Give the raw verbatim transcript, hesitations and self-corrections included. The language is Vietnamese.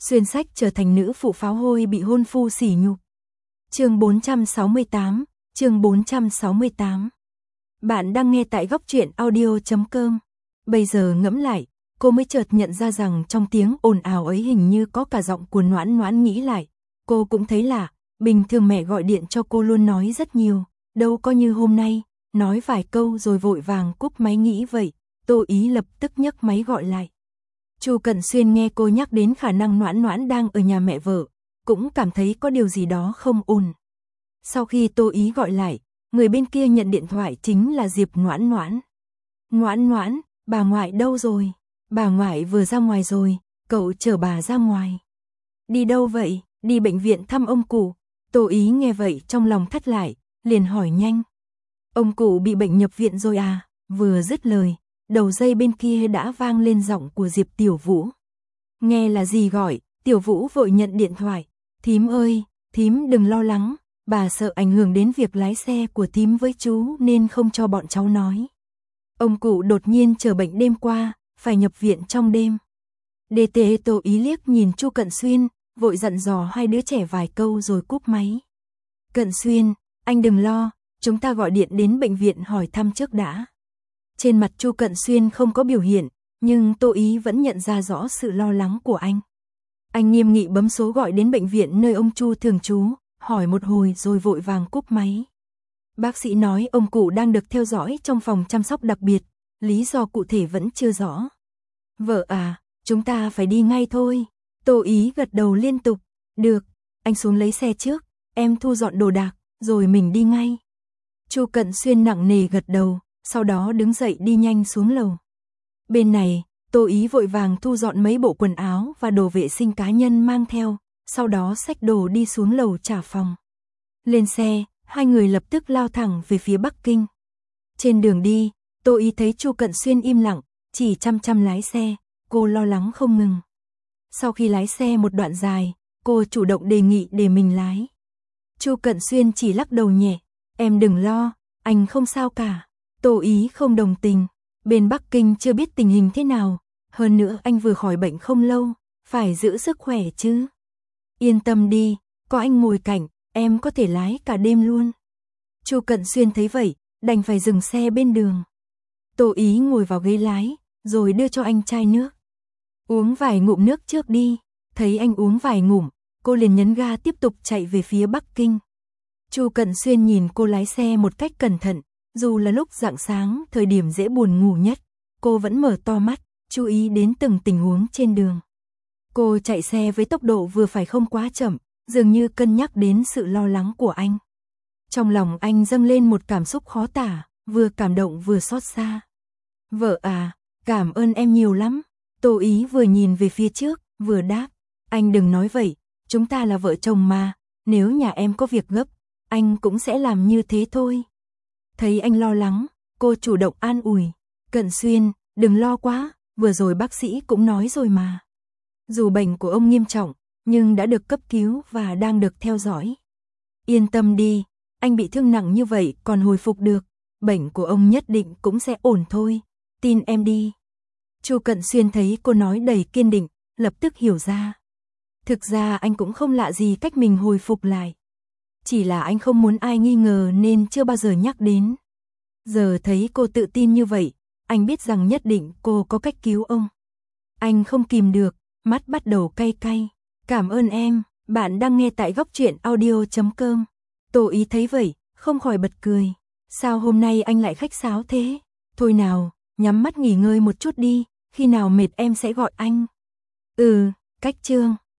xuyên sách trở thành nữ phụ pháo hôi bị hôn phu sỉ nhục. Chương bốn trăm sáu mươi tám, chương bốn trăm sáu mươi tám. Bạn đang nghe tại góc truyện audio chấm com. Bây giờ ngẫm lại, cô mới chợt nhận ra rằng trong tiếng ồn ào ấy hình như có cả giọng của Noãn Noãn. Nghĩ lại, cô cũng thấy lạ, bình thường mẹ gọi điện cho cô luôn nói rất nhiều, đâu có như hôm nay, nói vài câu rồi vội vàng cúp máy. Nghĩ vậy, Tô Ý lập tức nhấc máy gọi lại. Chu Cận Xuyên nghe cô nhắc đến khả năng Noãn Noãn đang ở nhà mẹ vợ, cũng cảm thấy có điều gì đó không ổn. Sau khi Tô Ý gọi lại, người bên kia nhận điện thoại chính là Diệp Noãn Noãn. Noãn Noãn, bà ngoại đâu rồi? Bà ngoại vừa ra ngoài rồi, cậu chở bà ra ngoài. Đi đâu vậy? Đi bệnh viện thăm ông cụ. Tô Ý nghe vậy trong lòng thắt lại, liền hỏi nhanh. Ông cụ bị bệnh nhập viện rồi à? Vừa dứt lời, đầu dây bên kia đã vang lên giọng của Diệp Tiểu Vũ. Nghe là gì gọi, Tiểu Vũ vội nhận điện thoại. Thím ơi, thím đừng lo lắng, bà sợ ảnh hưởng đến việc lái xe của thím với chú nên không cho bọn cháu nói. Ông cụ đột nhiên chở bệnh đêm qua, phải nhập viện trong đêm. đê tê Tô Ý liếc nhìn Chu Cận Xuyên, vội dặn dò hai đứa trẻ vài câu rồi cúp máy. Cận Xuyên, anh đừng lo, chúng ta gọi điện đến bệnh viện hỏi thăm trước đã. Trên mặt Chu Cận Xuyên không có biểu hiện, nhưng Tô Ý vẫn nhận ra rõ sự lo lắng của anh. Anh nghiêm nghị bấm số gọi đến bệnh viện nơi ông Chu thường trú, hỏi một hồi rồi vội vàng cúp máy. Bác sĩ nói ông cụ đang được theo dõi trong phòng chăm sóc đặc biệt, lý do cụ thể vẫn chưa rõ. Vợ à, chúng ta phải đi ngay thôi. Tô Ý gật đầu liên tục. Được, anh xuống lấy xe trước, em thu dọn đồ đạc, rồi mình đi ngay. Chu Cận Xuyên nặng nề gật đầu, sau đó đứng dậy đi nhanh xuống lầu. Bên này, Tô Ý vội vàng thu dọn mấy bộ quần áo và đồ vệ sinh cá nhân mang theo, sau đó xách đồ đi xuống lầu trả phòng. Lên xe, hai người lập tức lao thẳng về phía Bắc Kinh. Trên đường đi, Tô Ý thấy Chu Cận Xuyên im lặng, chỉ chăm chăm lái xe, cô lo lắng không ngừng. Sau khi lái xe một đoạn dài, cô chủ động đề nghị để mình lái. Chu Cận Xuyên chỉ lắc đầu nhẹ, em đừng lo, anh không sao cả. Tô Ý không đồng tình, bên Bắc Kinh chưa biết tình hình thế nào, hơn nữa anh vừa khỏi bệnh không lâu, phải giữ sức khỏe chứ. Yên tâm đi, có anh ngồi cạnh, em có thể lái cả đêm luôn. Chu Cận Xuyên thấy vậy, đành phải dừng xe bên đường. Tô Ý ngồi vào ghế lái, rồi đưa cho anh chai nước. Uống vài ngụm nước trước đi. Thấy anh uống vài ngụm, cô liền nhấn ga tiếp tục chạy về phía Bắc Kinh. Chu Cận Xuyên nhìn cô lái xe một cách cẩn thận, dù là lúc rạng sáng, thời điểm dễ buồn ngủ nhất, cô vẫn mở to mắt, chú ý đến từng tình huống trên đường. Cô chạy xe với tốc độ vừa phải không quá chậm, dường như cân nhắc đến sự lo lắng của anh. Trong lòng anh dâng lên một cảm xúc khó tả, vừa cảm động vừa xót xa. Vợ à, cảm ơn em nhiều lắm. Tô Ý vừa nhìn về phía trước, vừa đáp. Anh đừng nói vậy, chúng ta là vợ chồng mà, nếu nhà em có việc gấp, anh cũng sẽ làm như thế thôi. Thấy anh lo lắng, cô chủ động an ủi. Cận Xuyên, đừng lo quá, vừa rồi bác sĩ cũng nói rồi mà. Dù bệnh của ông nghiêm trọng, nhưng đã được cấp cứu và đang được theo dõi. Yên tâm đi, anh bị thương nặng như vậy còn hồi phục được, bệnh của ông nhất định cũng sẽ ổn thôi, tin em đi. Chu Cận Xuyên thấy cô nói đầy kiên định, lập tức hiểu ra. Thực ra anh cũng không lạ gì cách mình hồi phục lại. Chỉ là anh không muốn ai nghi ngờ nên chưa bao giờ nhắc đến. Giờ thấy cô tự tin như vậy, anh biết rằng nhất định cô có cách cứu ông. Anh không kìm được, mắt bắt đầu cay cay. Cảm ơn em, bạn đang nghe tại góc truyện audio chấm com. Tô Ý thấy vậy, không khỏi bật cười. Sao hôm nay anh lại khách sáo thế? Thôi nào, nhắm mắt nghỉ ngơi một chút đi, khi nào mệt em sẽ gọi anh. Ừ, cách chương.